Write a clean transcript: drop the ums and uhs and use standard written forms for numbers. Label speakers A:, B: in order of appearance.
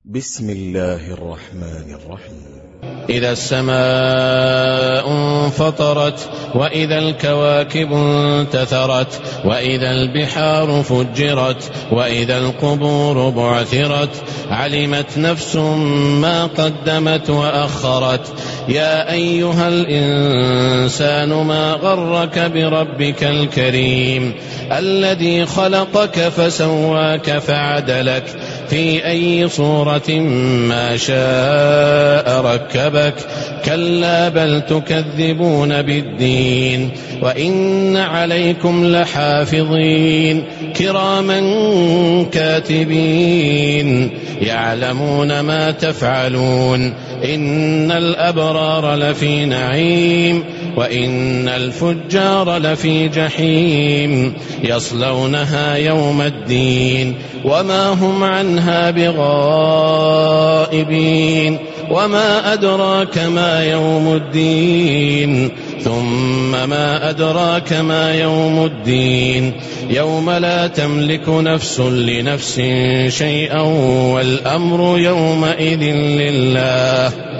A: بسم الله الرحمن الرحيم.
B: إذا السماء انفطرت وإذا الكواكب انتثرت وإذا البحار فجرت وإذا القبور بعثرت علمت نفس ما قدمت وأخرت. يا أيها الإنسان ما غرك بربك الكريم الذي خلقك فسواك فعدلك في أي صورة ما شاء ركبك. كلا بل تكذبون بالدين وإن عليكم لحافظين كراما كاتبين يعلمون ما تفعلون. إن الأبرار لفي نعيم وإن الفجار لفي جحيم يصلونها يوم الدين وما هم عنها بغائبين. وما أدراك ما يوم الدين ثم ما أدراك ما يوم الدين يوم لا تملك نفس لنفس شيئا والأمر يومئذ لله.